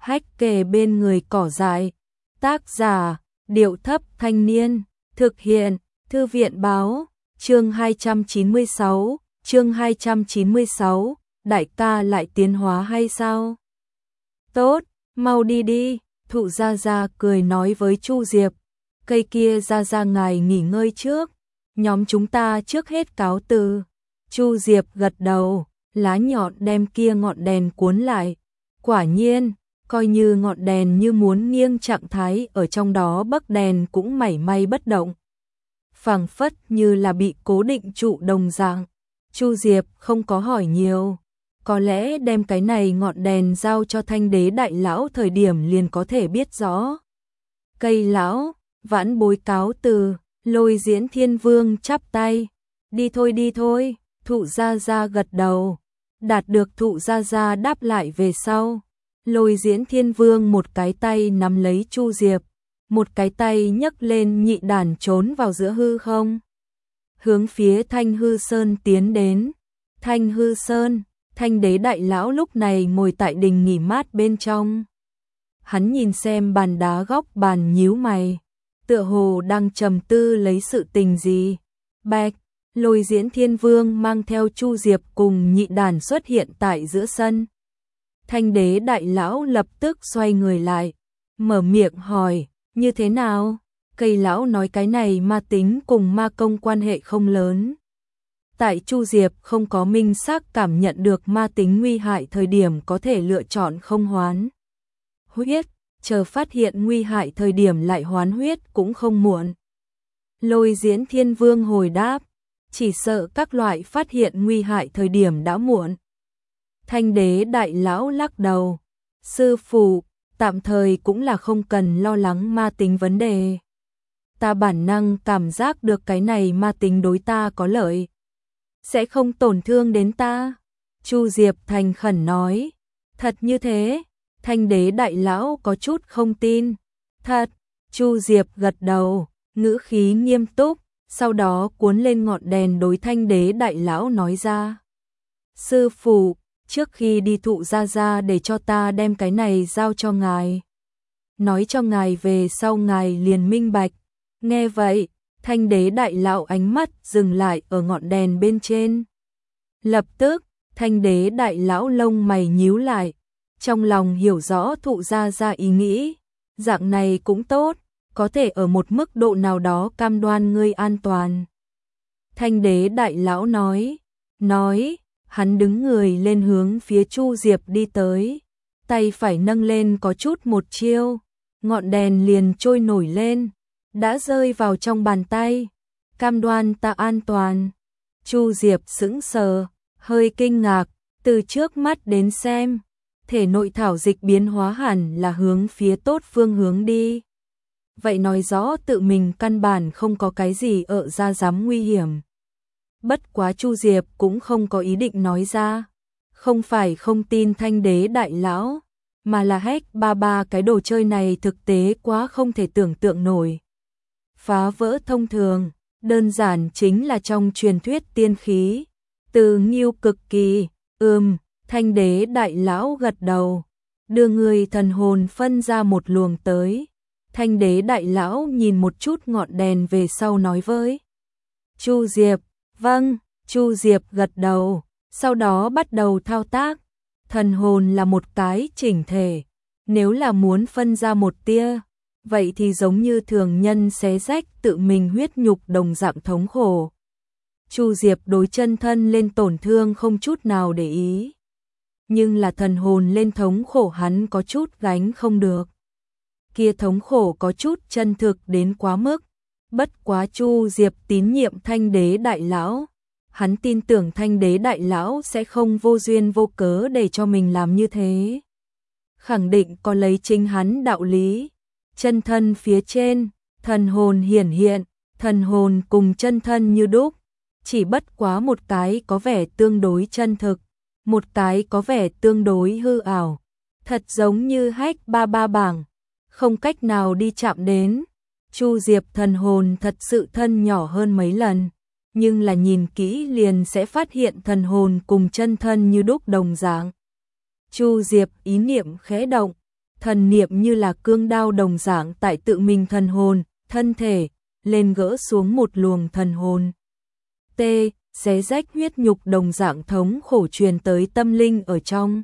Hách kề bên người cỏ dại. Tác giả, Điệu Thấp Thanh Niên. Thực hiện, Thư viện báo. Chương 296, đại ca lại tiến hóa hay sao? Tốt, mau đi đi, Thụ Gia Gia cười nói với Chu Diệp. Cây kia Gia Gia ngài nghỉ ngơi trước, nhóm chúng ta trước hết cáo từ. Chu Diệp gật đầu, lá nhọn đem kia ngọn đèn cuốn lại. Quả nhiên, coi như ngọn đèn như muốn nghiêng trạng thái ở trong đó bấc đèn cũng mảy may bất động. Phảng phất như là bị cố định trụ đồng dạng. Chu Diệp không có hỏi nhiều, có lẽ đem cái này ngọn đèn giao cho Thanh Đế đại lão thời điểm liền có thể biết rõ. Cây lão, vãn bối cáo từ, Lôi Diễn Thiên Vương chắp tay. Đi thôi, Thụ Gia Gia gật đầu. Đạt được Thụ Gia Gia đáp lại về sau, Lôi Diễn Thiên Vương một cái tay nắm lấy Chu Diệp, một cái tay nhấc lên nhị đàn trốn vào giữa hư không. Hướng phía Thanh Hư Sơn tiến đến. Thanh Hư Sơn, Thanh Đế đại lão lúc này ngồi tại đình nghỉ mát bên trong. Hắn nhìn xem bàn đá góc bàn nhíu mày, tựa hồ đang trầm tư lấy sự tình gì. Bạch, Lôi Diễn Thiên Vương mang theo Chu Diệp cùng nhị đàn xuất hiện tại giữa sân. Thanh Đế đại lão lập tức xoay người lại, mở miệng hỏi, như thế nào? Cây lão nói cái này ma tính cùng ma công quan hệ không lớn. Tại Chu Diệp không có minh xác cảm nhận được ma tính nguy hại thời điểm có thể lựa chọn không hoán huyết, chờ phát hiện nguy hại thời điểm lại hoán huyết cũng không muộn. Lôi Diễn Thiên Vương hồi đáp, chỉ sợ các loại phát hiện nguy hại thời điểm đã muộn. Thanh Đế đại lão lắc đầu, sư phụ, tạm thời cũng là không cần lo lắng ma tính vấn đề. Ta bản năng cảm giác được cái này ma tính đối ta có lợi, sẽ không tổn thương đến ta. Chu Diệp thành khẩn nói, thật như thế? Thanh Đế đại lão có chút không tin. Thật, Chu Diệp gật đầu, ngữ khí nghiêm túc, sau đó cuốn lên ngọn đèn đối Thanh Đế đại lão nói ra. Sư phụ, trước khi đi Thụ Gia Gia để cho ta đem cái này giao cho ngài. Nói cho ngài về sau ngài liền minh bạch. Nghe vậy, Thanh Đế đại lão ánh mắt dừng lại ở ngọn đèn bên trên. Lập tức, Thanh Đế đại lão lông mày nhíu lại, trong lòng hiểu rõ Thụ Gia Gia ý nghĩ. Dạng này cũng tốt, có thể ở một mức độ nào đó cam đoan ngươi an toàn. Thanh Đế đại lão nói, hắn đứng người lên hướng phía Chu Diệp đi tới, tay phải nâng lên có chút một chiêu, ngọn đèn liền trôi nổi lên, đã rơi vào trong bàn tay. Cam đoan ta an toàn. Chu Diệp sững sờ, hơi kinh ngạc, từ trước mắt đến xem, thể nội thảo dịch biến hóa hẳn là hướng phía tốt phương hướng đi. Vậy nói rõ tự mình căn bản không có cái gì ra dám nguy hiểm. Bất quá Chu Diệp cũng không có ý định nói ra, không phải không tin Thanh Đế đại lão, mà là ba cái đồ chơi này thực tế quá không thể tưởng tượng nổi. Phá vỡ thông thường, đơn giản chính là trong truyền thuyết tiên khí, từ nghiêu cực kỳ. Thanh Đế đại lão gật đầu, đưa người thần hồn phân ra một luồng tới. Thanh Đế đại lão nhìn một chút ngọn đèn về sau nói với Chu Diệp, vâng. Chu Diệp gật đầu, sau đó bắt đầu thao tác. Thần hồn là một cái chỉnh thể, nếu là muốn phân ra một tia, vậy thì giống như thường nhân xé rách tự mình huyết nhục đồng dạng thống khổ. Chu Diệp đối chân thân lên tổn thương không chút nào để ý, nhưng là thần hồn lên thống khổ hắn có chút gánh không được. Kia thống khổ có chút chân thực đến quá mức. Bất quá Chu Diệp tín nhiệm Thanh Đế đại lão, hắn tin tưởng Thanh Đế đại lão sẽ không vô duyên vô cớ để cho mình làm như thế. Khẳng định có lấy chính hắn đạo lý. Chân thân phía trên, thần hồn hiển hiện, thần hồn cùng chân thân như đúc, chỉ bất quá một cái có vẻ tương đối chân thực, một cái có vẻ tương đối hư ảo, thật giống như ba bảng, không cách nào đi chạm đến. Chu Diệp thần hồn thật sự thân nhỏ hơn mấy lần, nhưng là nhìn kỹ liền sẽ phát hiện thần hồn cùng chân thân như đúc đồng dạng. Chu Diệp ý niệm khẽ động, thần niệm như là cương đao đồng dạng tại tự mình thần hồn, thân thể, lên gỡ xuống một luồng thần hồn. T, xé rách huyết nhục đồng dạng thống khổ truyền tới tâm linh ở trong.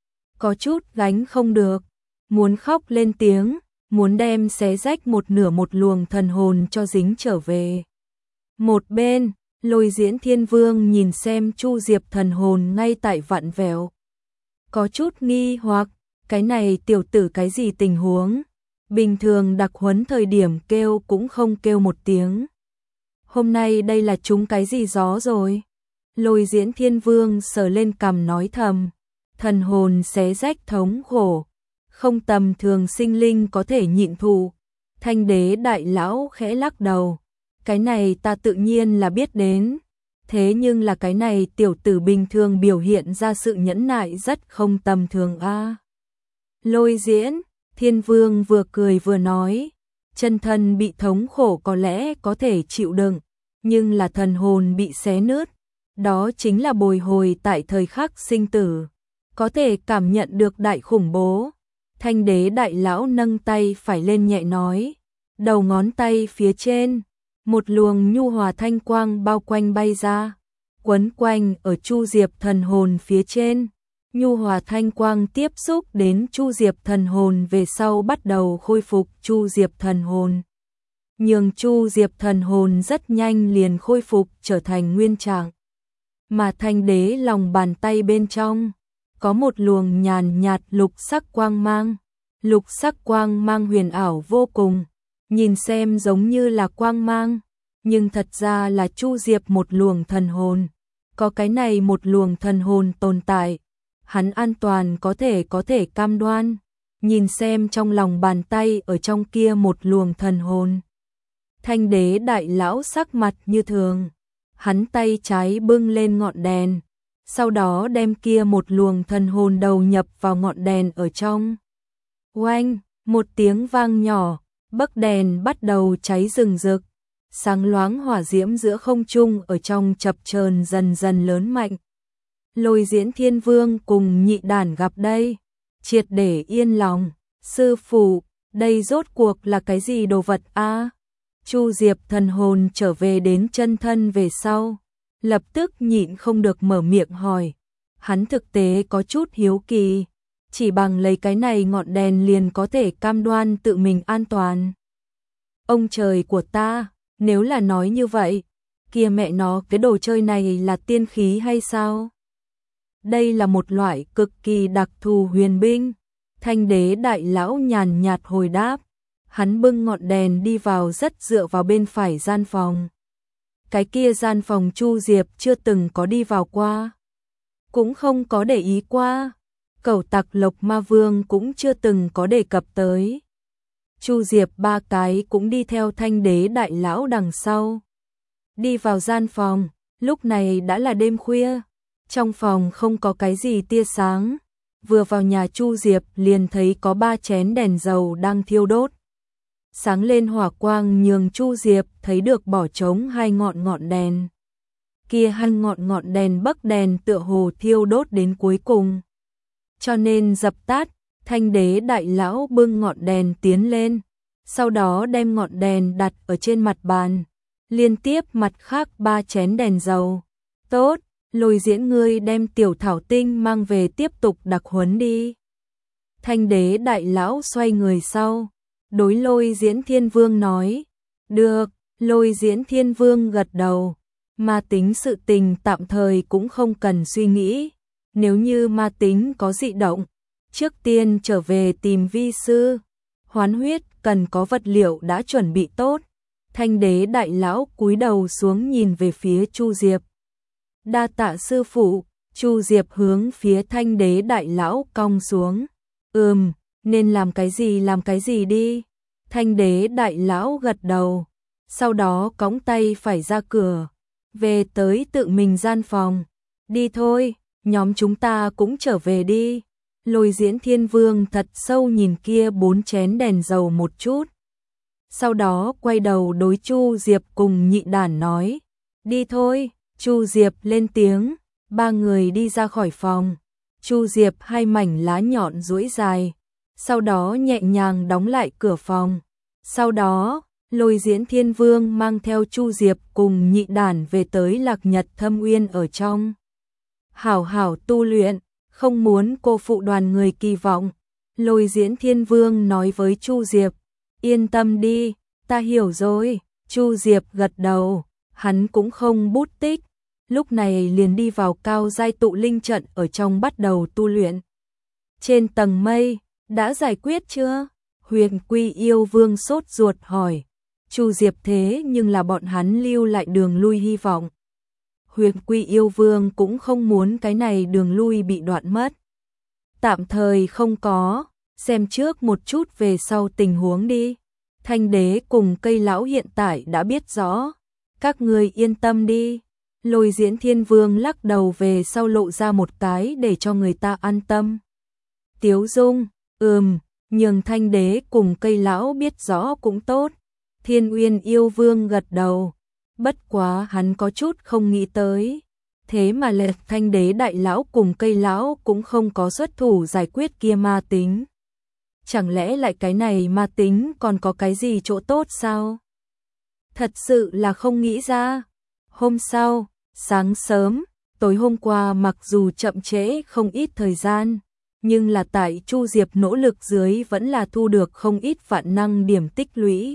Có chút gánh không được, muốn khóc lên tiếng, muốn đem xé rách một nửa một luồng thần hồn cho dính trở về. Một bên, Lôi Diễn Thiên Vương nhìn xem Chu Diệp thần hồn ngay tại vặn vẹo. Có chút nghi hoặc, cái này tiểu tử cái gì tình huống? Bình thường đặc huấn thời điểm kêu cũng không kêu một tiếng. Hôm nay đây là trúng cái gì gió rồi? Lôi Diễn Thiên Vương sờ lên cằm nói thầm, thần hồn xé rách thống khổ, không tầm thường sinh linh có thể nhịn thụ. Thanh Đế đại lão khẽ lắc đầu, cái này ta tự nhiên là biết đến, thế nhưng là cái này tiểu tử bình thường biểu hiện ra sự nhẫn nại rất không tầm thường a. Lôi Diễn Thiên Vương vừa cười vừa nói, chân thân bị thống khổ có lẽ có thể chịu đựng, nhưng là thần hồn bị xé nứt, đó chính là bồi hồi tại thời khắc sinh tử, có thể cảm nhận được đại khủng bố. Thanh Đế đại lão nâng tay phải lên nhẹ nói, đầu ngón tay phía trên, một luồng nhu hòa thanh quang bao quanh bay ra, quấn quanh ở Chu Diệp thần hồn phía trên. Nhu hòa thanh quang tiếp xúc đến Chu Diệp thần hồn về sau bắt đầu khôi phục Chu Diệp thần hồn. Nhưng Chu Diệp thần hồn rất nhanh liền khôi phục trở thành nguyên trạng. Mà Thanh Đế lòng bàn tay bên trong có một luồng nhàn nhạt lục sắc quang mang. Lục sắc quang mang huyền ảo vô cùng, nhìn xem giống như là quang mang, nhưng thật ra là Chu Diệp một luồng thần hồn. Có cái này một luồng thần hồn tồn tại, hắn an toàn có thể cam đoan, nhìn xem trong lòng bàn tay ở trong kia một luồng thần hồn. Thanh Đế đại lão sắc mặt như thường, hắn tay trái bưng lên ngọn đèn, sau đó đem kia một luồng thần hồn đầu nhập vào ngọn đèn ở trong. Oanh, một tiếng vang nhỏ, bấc đèn bắt đầu cháy rừng rực, sáng loáng hỏa diễm giữa không trung ở trong chập chờn dần dần lớn mạnh. Lôi Diễn Thiên Vương cùng Nhị Đản gặp đây, triệt để yên lòng, sư phụ, đây rốt cuộc là cái gì đồ vật a? Chu Diệp thần hồn trở về đến chân thân về sau, lập tức nhịn không được mở miệng hỏi, hắn thực tế có chút hiếu kỳ, chỉ bằng lấy cái này ngọn đèn liền có thể cam đoan tự mình an toàn. Ông trời của ta, nếu là nói như vậy, kia mẹ nó cái đồ chơi này là tiên khí hay sao? Đây là một loại cực kỳ đặc thù huyền binh. Thanh Đế đại lão nhàn nhạt hồi đáp, hắn bưng ngọn đèn đi vào rất dựa vào bên phải gian phòng. Cái kia gian phòng Chu Diệp chưa từng có đi vào qua, cũng không có để ý qua. Cẩu tặc Lộc Ma Vương cũng chưa từng có đề cập tới. Chu Diệp ba cái cũng đi theo Thanh Đế đại lão đằng sau. Đi vào gian phòng, lúc này đã là đêm khuya, trong phòng không có cái gì tia sáng. Vừa vào nhà Chu Diệp liền thấy có 3 chén đèn dầu đang thiêu đốt. Sáng lên hỏa quang nhường Chu Diệp thấy được bỏ trống 2 ngọn đèn. Kia 2 ngọn đèn bắc đèn tựa hồ thiêu đốt đến cuối cùng, cho nên dập tắt. Thanh Đế đại lão bưng ngọn đèn tiến lên, sau đó đem ngọn đèn đặt ở trên mặt bàn, liên tiếp mặt khác 3 chén đèn dầu. Tốt, Lôi Diễn ngươi đem tiểu thảo tinh mang về tiếp tục đặc huấn đi. Thanh Đế đại lão xoay người sau, đối Lôi Diễn Thiên Vương nói, được. Lôi Diễn Thiên Vương gật đầu, ma tính sự tình tạm thời cũng không cần suy nghĩ, nếu như ma tính có dị động, trước tiên trở về tìm vi sư. Hoán huyết cần có vật liệu đã chuẩn bị tốt. Thanh Đế đại lão cúi đầu xuống nhìn về phía Chu Diệp. Đa tạ sư phụ. Chu Diệp hướng phía Thanh Đế đại lão cong xuống. Nên làm cái gì đi. Thanh Đế đại lão gật đầu, sau đó cõng tay phải ra cửa, về tới tự mình gian phòng. Đi thôi, nhóm chúng ta cũng trở về đi. Lôi Diễn Thiên Vương thật sâu nhìn kia 4 chén đèn dầu một chút, sau đó quay đầu đối Chu Diệp cùng Nhị Đản nói, đi thôi. Chu Diệp lên tiếng, 3 người đi ra khỏi phòng. Chu Diệp 2 mảnh lá nhọn duỗi dài, sau đó nhẹ nhàng đóng lại cửa phòng. Sau đó, Lôi Diễn Thiên Vương mang theo Chu Diệp cùng Nhị Đản về tới Lạc Nhật Thâm Uyên ở trong. Hảo hảo tu luyện, không muốn cô phụ đoàn người kỳ vọng. Lôi Diễn Thiên Vương nói với Chu Diệp, yên tâm đi, ta hiểu rồi. Chu Diệp gật đầu, hắn cũng không bút tích, lúc này liền đi vào cao giai tụ linh trận ở trong bắt đầu tu luyện. Trên tầng mây, đã giải quyết chưa? Huyền Quy Yêu Vương sốt ruột hỏi. Chu Diệp thế nhưng là bọn hắn lưu lại đường lui hy vọng. Huyền Quy Yêu Vương cũng không muốn cái này đường lui bị đoạn mất. Tạm thời không có, xem trước một chút về sau tình huống đi. Thanh Đế cùng Cây Lão hiện tại đã biết rõ, các ngươi yên tâm đi. Lôi Diễn Thiên Vương lắc đầu về sau lộ ra một cái để cho người ta an tâm. Tiếu dung, nhường Thanh Đế cùng Cây Lão biết rõ cũng tốt. Thiên Uyên Yêu Vương gật đầu, bất quá hắn có chút không nghĩ tới. Thế mà Lệ Thanh Đế Đại Lão cùng Cây Lão cũng không có xuất thủ giải quyết kia ma tính. Chẳng lẽ lại cái này ma tính còn có cái gì chỗ tốt sao? Thật sự là không nghĩ ra. Hôm sau, sáng sớm, tối hôm qua mặc dù chậm trễ không ít thời gian, nhưng là tại Chu Diệp nỗ lực dưới vẫn là thu được không ít vạn năng điểm tích lũy.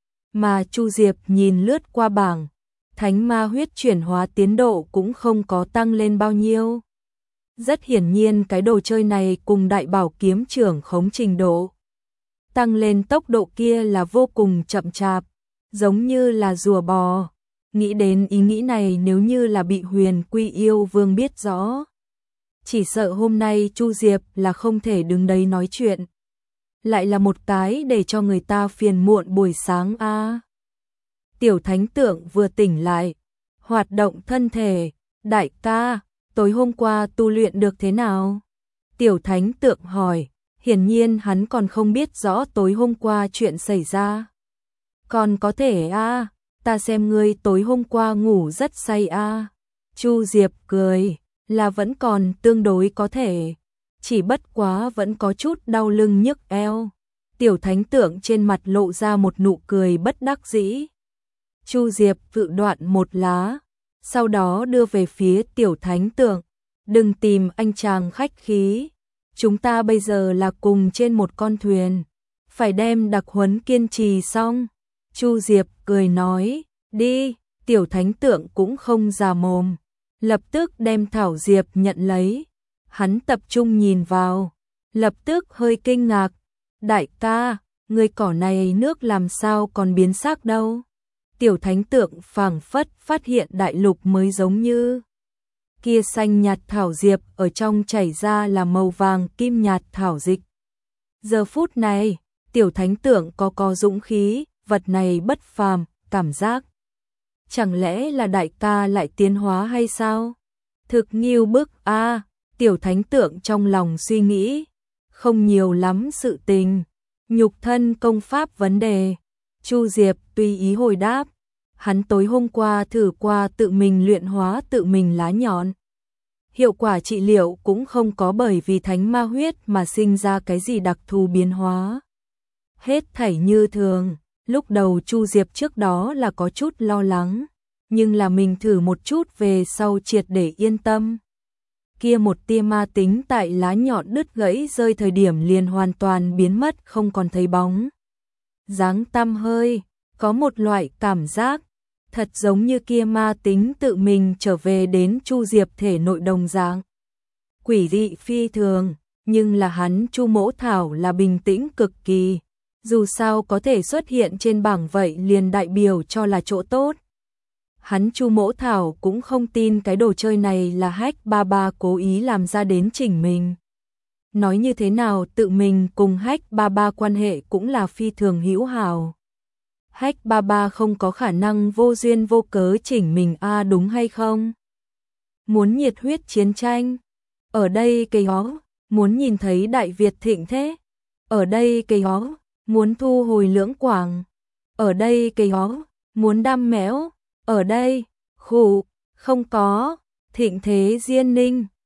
Mà Chu Diệp nhìn lướt qua bảng, thánh ma huyết chuyển hóa tiến độ cũng không có tăng lên bao nhiêu. Rất hiển nhiên cái đồ chơi này cùng đại bảo kiếm trưởng khống trình độ. Tăng lên tốc độ kia là vô cùng chậm chạp, giống như là rùa bò. Nghĩ đến ý nghĩ này nếu như là bị Huyền Quy Yêu Vương biết rõ. Chỉ sợ hôm nay Chu Diệp là không thể đứng đấy nói chuyện. Lại là một cái để cho người ta phiền muộn buổi sáng a. Tiểu Thánh Tượng vừa tỉnh lại, hoạt động thân thể, đại ca, tối hôm qua tu luyện được thế nào? Tiểu Thánh Tượng hỏi, hiển nhiên hắn còn không biết rõ tối hôm qua chuyện xảy ra. Còn có thể a, ta xem ngươi tối hôm qua ngủ rất say a. Chu Diệp cười, là vẫn còn tương đối có thể, chỉ bất quá vẫn có chút đau lưng nhức eo. Tiểu Thánh Tượng trên mặt lộ ra một nụ cười bất đắc dĩ. Chu Diệp vự đoạn một lá, sau đó đưa về phía Tiểu Thánh Tượng, đừng tìm anh chàng khách khí, chúng ta bây giờ là cùng trên một con thuyền, phải đem đặc huấn kiên trì xong. Chu Diệp cười nói, đi. Tiểu Thánh Tượng cũng không già mồm, lập tức đem thảo diệp nhận lấy. Hắn tập trung nhìn vào, lập tức hơi kinh ngạc, đại ca, người cỏ này nước làm sao còn biến sắc đâu. Tiểu Thánh Tượng phảng phất phát hiện đại lục mới giống như. Kia xanh nhạt thảo diệp ở trong chảy ra là màu vàng kim nhạt thảo dịch. Giờ phút này, Tiểu Thánh Tượng có dũng khí, vật này bất phàm, cảm giác. Chẳng lẽ là đại ca lại tiến hóa hay sao? Thực nghiêu bức a. Tiểu Thánh Tượng trong lòng suy nghĩ, không nhiều lắm sự tình, nhục thân công pháp vấn đề. Chu Diệp tùy ý hồi đáp, hắn tối hôm qua thử qua tự mình luyện hóa tự mình lá nhọn. Hiệu quả trị liệu cũng không có bởi vì thánh ma huyết mà sinh ra cái gì đặc thù biến hóa. Hết thảy như thường, lúc đầu Chu Diệp trước đó là có chút lo lắng, nhưng là mình thử một chút về sau triệt để yên tâm. Kia một tia ma tính tại lá nhọn đứt gãy rơi thời điểm liền hoàn toàn biến mất không còn thấy bóng dáng tăm hơi, có một loại cảm giác thật giống như kia ma tính tự mình trở về đến Chu Diệp thể nội đồng dạng. Quỷ dị phi thường, nhưng là hắn Chu Mỗ Thảo là bình tĩnh cực kỳ, dù sao có thể xuất hiện trên bảng vậy liền đại biểu cho là chỗ tốt. Hắn Chu Mỗ Thảo cũng không tin cái đồ chơi này là Hách Ba Ba cố ý làm ra đến chỉnh mình. Nói như thế nào tự mình cùng Hách Ba Ba quan hệ cũng là phi thường hữu hảo. Hách Ba Ba không có khả năng vô duyên vô cớ chỉnh mình a, đúng hay không? Muốn nhiệt huyết chiến tranh, ở đây cây hó, muốn nhìn thấy Đại Việt thịnh thế, ở đây cây hó, muốn thu hồi Lưỡng Quảng, ở đây cây hó, muốn đam mẽo, ở đây, khủ, không có, thịnh thế Diên Ninh,